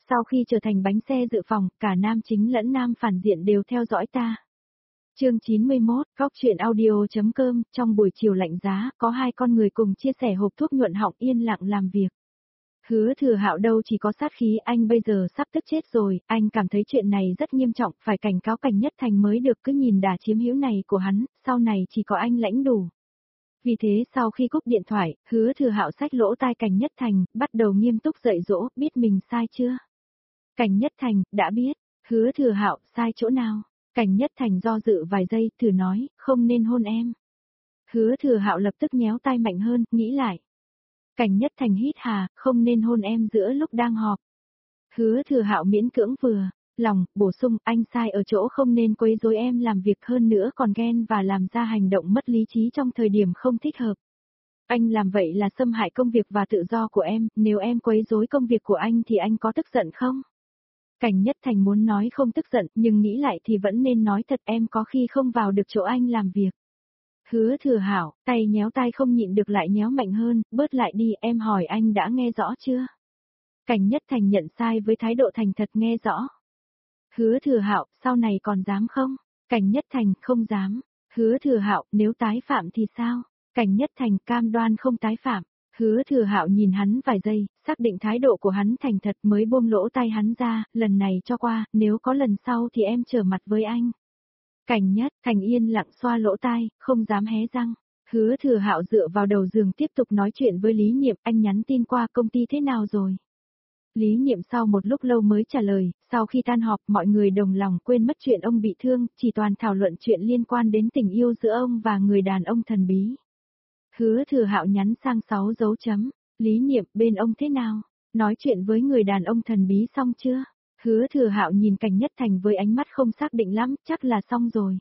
Sau khi trở thành bánh xe dự phòng, cả nam chính lẫn nam phản diện đều theo dõi ta. Chương 91, góc truyện audio.com, trong buổi chiều lạnh giá, có hai con người cùng chia sẻ hộp thuốc nhuận họng yên lặng làm việc. Hứa Thừa Hạo đâu chỉ có sát khí, anh bây giờ sắp tức chết rồi, anh cảm thấy chuyện này rất nghiêm trọng, phải cảnh cáo Cảnh Nhất Thành mới được, cứ nhìn đà chiếm hữu này của hắn, sau này chỉ có anh lãnh đủ. Vì thế sau khi cúp điện thoại, Hứa Thừa Hạo xách lỗ tai Cảnh Nhất Thành, bắt đầu nghiêm túc dạy dỗ, biết mình sai chưa? Cảnh Nhất Thành, đã biết. Hứa Thừa Hạo, sai chỗ nào? Cảnh Nhất Thành do dự vài giây, thử nói, không nên hôn em. Hứa Thừa Hạo lập tức nhéo tai mạnh hơn, nghĩ lại. Cảnh Nhất Thành hít hà, không nên hôn em giữa lúc đang họp. Hứa Thừa Hạo miễn cưỡng vừa, lòng, bổ sung, anh sai ở chỗ không nên quấy rối em làm việc, hơn nữa còn ghen và làm ra hành động mất lý trí trong thời điểm không thích hợp. Anh làm vậy là xâm hại công việc và tự do của em, nếu em quấy rối công việc của anh thì anh có tức giận không? Cảnh Nhất Thành muốn nói không tức giận, nhưng nghĩ lại thì vẫn nên nói thật, em có khi không vào được chỗ anh làm việc. Hứa Thừa Hạo, tay nhéo tai không nhịn được lại nhéo mạnh hơn, bớt lại đi, em hỏi anh đã nghe rõ chưa? Cảnh Nhất Thành nhận sai với thái độ thành thật, nghe rõ. Hứa Thừa Hạo, sau này còn dám không? Cảnh Nhất Thành, không dám. Hứa Thừa Hạo, nếu tái phạm thì sao? Cảnh Nhất Thành, cam đoan không tái phạm. Hứa Thừa Hạo nhìn hắn vài giây, xác định thái độ của hắn thành thật mới buông lỗ tay hắn ra, lần này cho qua, nếu có lần sau thì em trở mặt với anh. Cảnh Nhất Thành yên lặng xoa lỗ tai, không dám hé răng. Hứa Thừa Hạo dựa vào đầu giường tiếp tục nói chuyện với Lý Niệm, anh nhắn tin qua công ty thế nào rồi? Lý Niệm sau một lúc lâu mới trả lời, sau khi tan họp mọi người đồng lòng quên mất chuyện ông bị thương, chỉ toàn thảo luận chuyện liên quan đến tình yêu giữa ông và người đàn ông thần bí. Hứa Thừa Hạo nhắn sang 6 dấu chấm, Lý Niệm, bên ông thế nào? Nói chuyện với người đàn ông thần bí xong chưa? Hứa Thừa Hạo nhìn Cảnh Nhất Thành với ánh mắt không xác định lắm, chắc là xong rồi.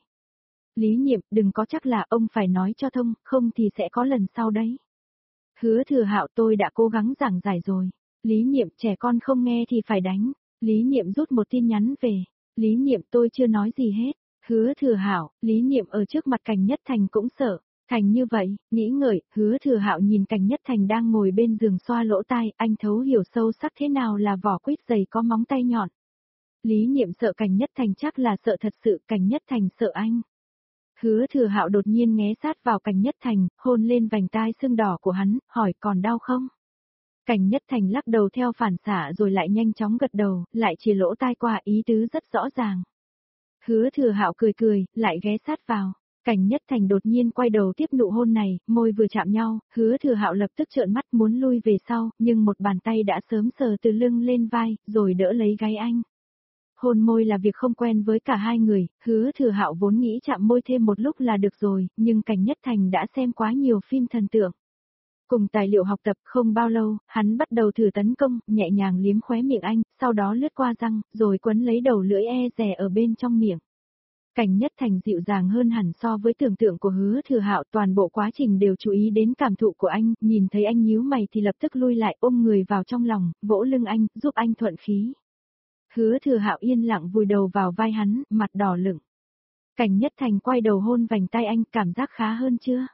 Lý Niệm, đừng có chắc là, ông phải nói cho thông, không thì sẽ có lần sau đấy. Hứa Thừa Hạo, tôi đã cố gắng giảng giải rồi. Lý Niệm, trẻ con không nghe thì phải đánh. Lý Niệm rút một tin nhắn về. Lý Niệm, tôi chưa nói gì hết. Hứa Thừa Hạo, Lý Niệm ở trước mặt Cảnh Nhất Thành cũng sợ. Thành như vậy, nghĩ ngợi, Hứa Thừa Hạo nhìn Cảnh Nhất Thành đang ngồi bên giường xoa lỗ tai, anh thấu hiểu sâu sắc thế nào là vỏ quýt dày có móng tay nhọn. Lý Niệm sợ Cảnh Nhất Thành chắc là sợ thật sự, Cảnh Nhất Thành sợ anh. Hứa Thừa Hạo đột nhiên nghé sát vào Cảnh Nhất Thành, hôn lên vành tai sưng đỏ của hắn, hỏi còn đau không? Cảnh Nhất Thành lắc đầu theo phản xạ rồi lại nhanh chóng gật đầu, lại chỉ lỗ tai qua, ý tứ rất rõ ràng. Hứa Thừa Hạo cười cười, lại ghé sát vào. Cảnh Nhất Thành đột nhiên quay đầu tiếp nụ hôn này, môi vừa chạm nhau, Hứa Thừa Hạo lập tức trợn mắt muốn lui về sau, nhưng một bàn tay đã sớm sờ từ lưng lên vai, rồi đỡ lấy gáy anh. Hôn môi là việc không quen với cả hai người, Hứa Thừa Hạo vốn nghĩ chạm môi thêm một lúc là được rồi, nhưng Cảnh Nhất Thành đã xem quá nhiều phim thần tượng. Cùng tài liệu học tập không bao lâu, hắn bắt đầu thử tấn công, nhẹ nhàng liếm khóe miệng anh, sau đó lướt qua răng, rồi quấn lấy đầu lưỡi e dè ở bên trong miệng. Cảnh Nhất Thành dịu dàng hơn hẳn so với tưởng tượng của Hứa Thừa Hạo, toàn bộ quá trình đều chú ý đến cảm thụ của anh, nhìn thấy anh nhíu mày thì lập tức lui lại ôm người vào trong lòng, vỗ lưng anh, giúp anh thuận khí. Hứa Thừa Hạo yên lặng vùi đầu vào vai hắn, mặt đỏ lửng. Cảnh Nhất Thành quay đầu hôn vành tay anh, cảm giác khá hơn chưa?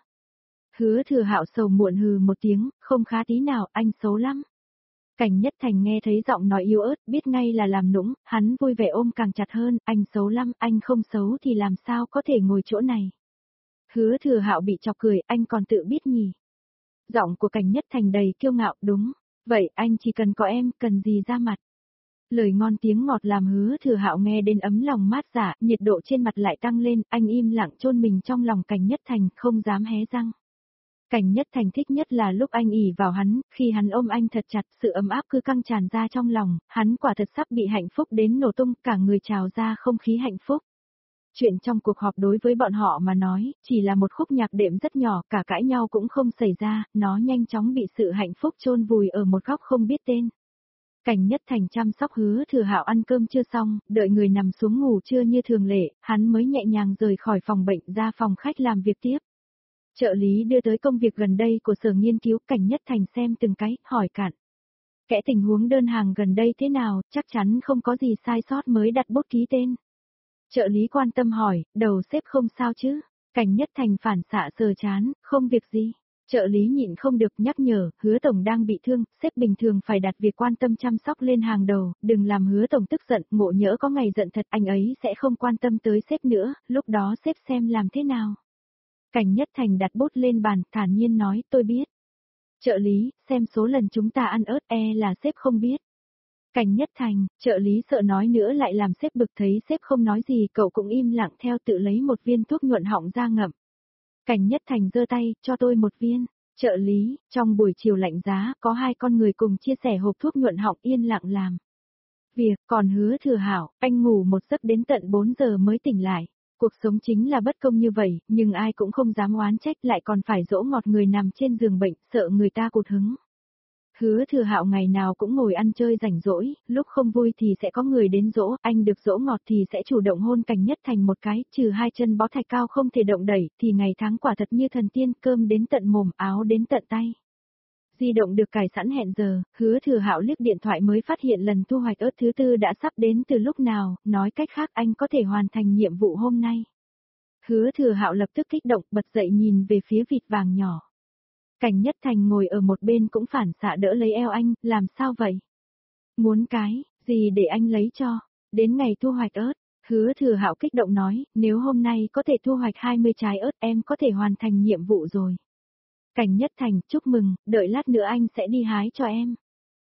Hứa Thừa Hạo sầu muộn hừ một tiếng, không khá tí nào, anh xấu lắm. Cảnh Nhất Thành nghe thấy giọng nói yếu ớt, biết ngay là làm nũng, hắn vui vẻ ôm càng chặt hơn, anh xấu lắm, anh không xấu thì làm sao có thể ngồi chỗ này. Hứa Thừa Hạo bị chọc cười, anh còn tự biết nhỉ. Giọng của Cảnh Nhất Thành đầy kiêu ngạo, đúng, vậy anh chỉ cần có em, cần gì ra mặt. Lời ngon tiếng ngọt làm Hứa Thừa Hạo nghe đến ấm lòng mát dạ, nhiệt độ trên mặt lại tăng lên, anh im lặng chôn mình trong lòng Cảnh Nhất Thành, không dám hé răng. Cảnh Nhất Thành thích nhất là lúc anh ỉ vào hắn, khi hắn ôm anh thật chặt, sự ấm áp cứ căng tràn ra trong lòng, hắn quả thật sắp bị hạnh phúc đến nổ tung, cả người trào ra không khí hạnh phúc. Chuyện trong cuộc họp đối với bọn họ mà nói, chỉ là một khúc nhạc đệm rất nhỏ, cả cãi nhau cũng không xảy ra, nó nhanh chóng bị sự hạnh phúc chôn vùi ở một góc không biết tên. Cảnh Nhất Thành chăm sóc Hứa Thừa Hạo ăn cơm chưa xong, đợi người nằm xuống ngủ trưa như thường lệ, hắn mới nhẹ nhàng rời khỏi phòng bệnh ra phòng khách làm việc tiếp. Trợ lý đưa tới công việc gần đây của sở nghiên cứu, Cảnh Nhất Thành xem từng cái, hỏi cạn. Kẽ tình huống đơn hàng gần đây thế nào, chắc chắn không có gì sai sót mới đặt bút ký tên. Trợ lý quan tâm hỏi, đầu sếp không sao chứ? Cảnh Nhất Thành phản xạ sờ chán, không việc gì. Trợ lý nhịn không được nhắc nhở, Hứa tổng đang bị thương, sếp bình thường phải đặt việc quan tâm chăm sóc lên hàng đầu, đừng làm Hứa tổng tức giận, ngộ nhỡ có ngày giận thật anh ấy sẽ không quan tâm tới sếp nữa, lúc đó sếp xem làm thế nào. Cảnh Nhất Thành đặt bút lên bàn, thản nhiên nói, tôi biết. Trợ lý, xem số lần chúng ta ăn ớt là sếp không biết. Cảnh Nhất Thành, trợ lý sợ nói nữa lại làm sếp bực, thấy sếp không nói gì cậu cũng im lặng theo tự lấy một viên thuốc nhuận họng ra ngậm. Cảnh Nhất Thành giơ tay, cho tôi một viên. Trợ lý, trong buổi chiều lạnh giá, có hai con người cùng chia sẻ hộp thuốc nhuận họng yên lặng làm việc, còn Hứa Thừa Hảo, anh ngủ một giấc đến tận 4 giờ mới tỉnh lại. Cuộc sống chính là bất công như vậy, nhưng ai cũng không dám oán trách lại còn phải dỗ ngọt người nằm trên giường bệnh, sợ người ta cụt hứng. Hứa Thừa Hạo ngày nào cũng ngồi ăn chơi rảnh rỗi, lúc không vui thì sẽ có người đến dỗ, anh được dỗ ngọt thì sẽ chủ động hôn Cảnh Nhất Thành một cái, trừ hai chân bó thạch cao không thể động đẩy, thì ngày tháng quả thật như thần tiên, cơm đến tận mồm, áo đến tận tay. Di động được cài sẵn hẹn giờ, Hứa Thừa Hạo liếc điện thoại mới phát hiện lần thu hoạch ớt thứ tư đã sắp đến từ lúc nào, nói cách khác anh có thể hoàn thành nhiệm vụ hôm nay. Hứa Thừa Hạo lập tức kích động, bật dậy nhìn về phía vịt vàng nhỏ. Cảnh Nhất Thành ngồi ở một bên cũng phản xạ đỡ lấy eo anh, làm sao vậy? Muốn cái, gì để anh lấy cho? Đến ngày thu hoạch ớt, Hứa Thừa Hạo kích động nói, nếu hôm nay có thể thu hoạch 20 trái ớt em có thể hoàn thành nhiệm vụ rồi. Cảnh Nhất Thành, chúc mừng, đợi lát nữa anh sẽ đi hái cho em.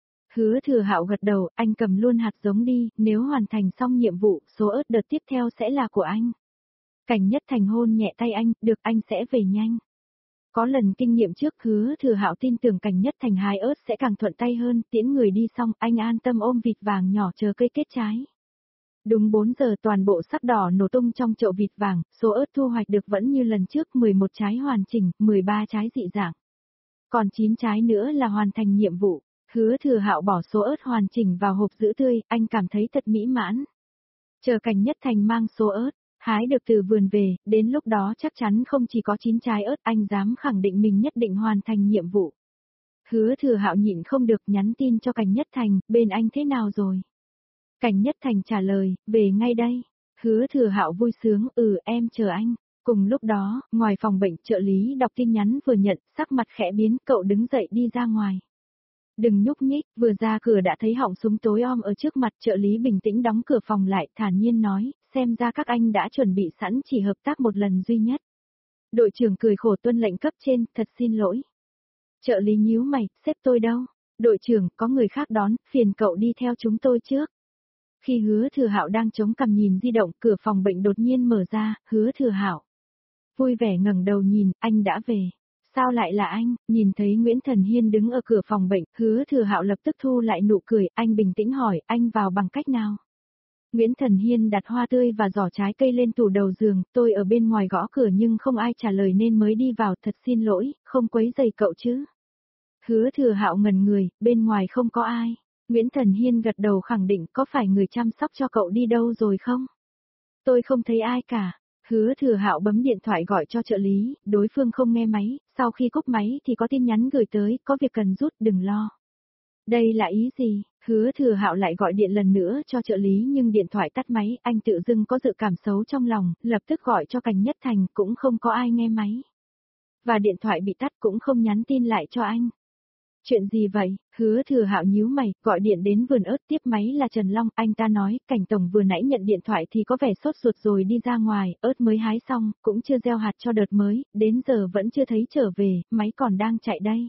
Hứa Thừa Hạo gật đầu, anh cầm luôn hạt giống đi, nếu hoàn thành xong nhiệm vụ, số ớt đợt tiếp theo sẽ là của anh. Cảnh Nhất Thành hôn nhẹ tay anh, được anh sẽ về nhanh. Có lần kinh nghiệm trước, Hứa Thừa Hạo tin tưởng Cảnh Nhất Thành hái ớt sẽ càng thuận tay hơn, tiễn người đi xong, anh an tâm ôm vịt vàng nhỏ chờ cây kết trái. Đúng 4 giờ toàn bộ sắc đỏ nổ tung trong chậu vịt vàng, số ớt thu hoạch được vẫn như lần trước 11 trái hoàn chỉnh, 13 trái dị dạng. Còn 9 trái nữa là hoàn thành nhiệm vụ. Hứa Thừa Hạo bỏ số ớt hoàn chỉnh vào hộp giữ tươi, anh cảm thấy thật mỹ mãn. Chờ Cảnh Nhất Thành mang số ớt, hái được từ vườn về, đến lúc đó chắc chắn không chỉ có 9 trái ớt, anh dám khẳng định mình nhất định hoàn thành nhiệm vụ. Hứa Thừa Hạo nhịn không được nhắn tin cho Cảnh Nhất Thành, bên anh thế nào rồi? Cảnh Nhất Thành trả lời, về ngay đây. Hứa Thừa Hạo vui sướng, em chờ anh. Cùng lúc đó, ngoài phòng bệnh, trợ lý đọc tin nhắn vừa nhận, sắc mặt khẽ biến, cậu đứng dậy đi ra ngoài. Đừng nhúc nhích, vừa ra cửa đã thấy họng súng tối om ở trước mặt, trợ lý bình tĩnh đóng cửa phòng lại, thản nhiên nói, xem ra các anh đã chuẩn bị sẵn chỉ hợp tác một lần duy nhất. Đội trưởng cười khổ tuân lệnh cấp trên, thật xin lỗi. Trợ lý nhíu mày, sếp tôi đâu? Đội trưởng, có người khác đón, phiền cậu đi theo chúng tôi trước. Khi Hứa Thừa Hạo đang chống cằm nhìn di động, cửa phòng bệnh đột nhiên mở ra, Hứa Thừa Hạo vui vẻ ngẩng đầu nhìn, anh đã về. Sao lại là anh? Nhìn thấy Nguyễn Thần Hiên đứng ở cửa phòng bệnh, Hứa Thừa Hạo lập tức thu lại nụ cười, anh bình tĩnh hỏi, anh vào bằng cách nào? Nguyễn Thần Hiên đặt hoa tươi và giỏ trái cây lên tủ đầu giường, tôi ở bên ngoài gõ cửa nhưng không ai trả lời nên mới đi vào, thật xin lỗi, không quấy rầy cậu chứ. Hứa Thừa Hạo ngẩn người, bên ngoài không có ai. Nguyễn Thần Hiên gật đầu khẳng định, có phải người chăm sóc cho cậu đi đâu rồi không? Tôi không thấy ai cả. Hứa Thừa Hạo bấm điện thoại gọi cho trợ lý, đối phương không nghe máy, sau khi cúp máy thì có tin nhắn gửi tới, có việc cần rút, đừng lo. Đây là ý gì? Hứa Thừa Hạo lại gọi điện lần nữa cho trợ lý nhưng điện thoại tắt máy, anh tự dưng có dự cảm xấu trong lòng, lập tức gọi cho Cảnh Nhất Thành, cũng không có ai nghe máy. Và điện thoại bị tắt cũng không nhắn tin lại cho anh. Chuyện gì vậy? Hứa Thừa Hạo nhíu mày, gọi điện đến vườn ớt, tiếp máy là Trần Long, anh ta nói, Cảnh tổng vừa nãy nhận điện thoại thì có vẻ sốt ruột rồi đi ra ngoài, ớt mới hái xong, cũng chưa gieo hạt cho đợt mới, đến giờ vẫn chưa thấy trở về, máy còn đang chạy đây.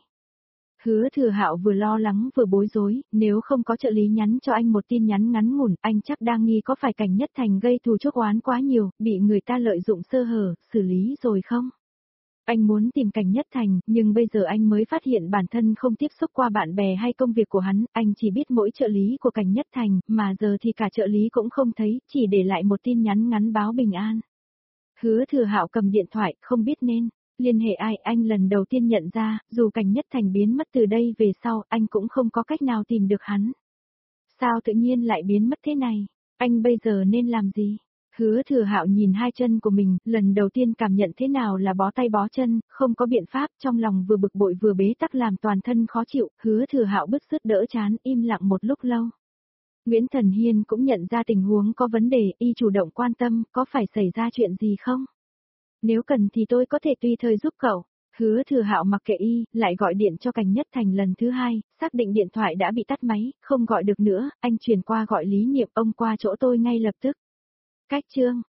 Hứa Thừa Hạo vừa lo lắng vừa bối rối, nếu không có trợ lý nhắn cho anh một tin nhắn ngắn ngủn, anh chắc đang nghi có phải Cảnh Nhất Thành gây thù chuốc oán quá nhiều, bị người ta lợi dụng sơ hở, xử lý rồi không? Anh muốn tìm Cảnh Nhất Thành, nhưng bây giờ anh mới phát hiện bản thân không tiếp xúc qua bạn bè hay công việc của hắn, anh chỉ biết mỗi trợ lý của Cảnh Nhất Thành, mà giờ thì cả trợ lý cũng không thấy, chỉ để lại một tin nhắn ngắn báo bình an. Hứa Thừa Hạo cầm điện thoại, không biết nên liên hệ ai, anh lần đầu tiên nhận ra, dù Cảnh Nhất Thành biến mất từ đây về sau, anh cũng không có cách nào tìm được hắn. Sao tự nhiên lại biến mất thế này? Anh bây giờ nên làm gì? Hứa Thừa Hạo nhìn hai chân của mình, lần đầu tiên cảm nhận thế nào là bó tay bó chân, không có biện pháp, trong lòng vừa bực bội vừa bế tắc làm toàn thân khó chịu, Hứa Thừa Hạo bứt rứt đỡ chán, im lặng một lúc lâu. Nguyễn Thần Hiên cũng nhận ra tình huống có vấn đề, y chủ động quan tâm, có phải xảy ra chuyện gì không? Nếu cần thì tôi có thể tùy thời giúp cậu. Hứa Thừa Hạo mặc kệ y, lại gọi điện cho Cảnh Nhất Thành lần thứ hai, xác định điện thoại đã bị tắt máy, không gọi được nữa, anh truyền qua gọi Lý Niệm, ông qua chỗ tôi ngay lập tức. Cách chương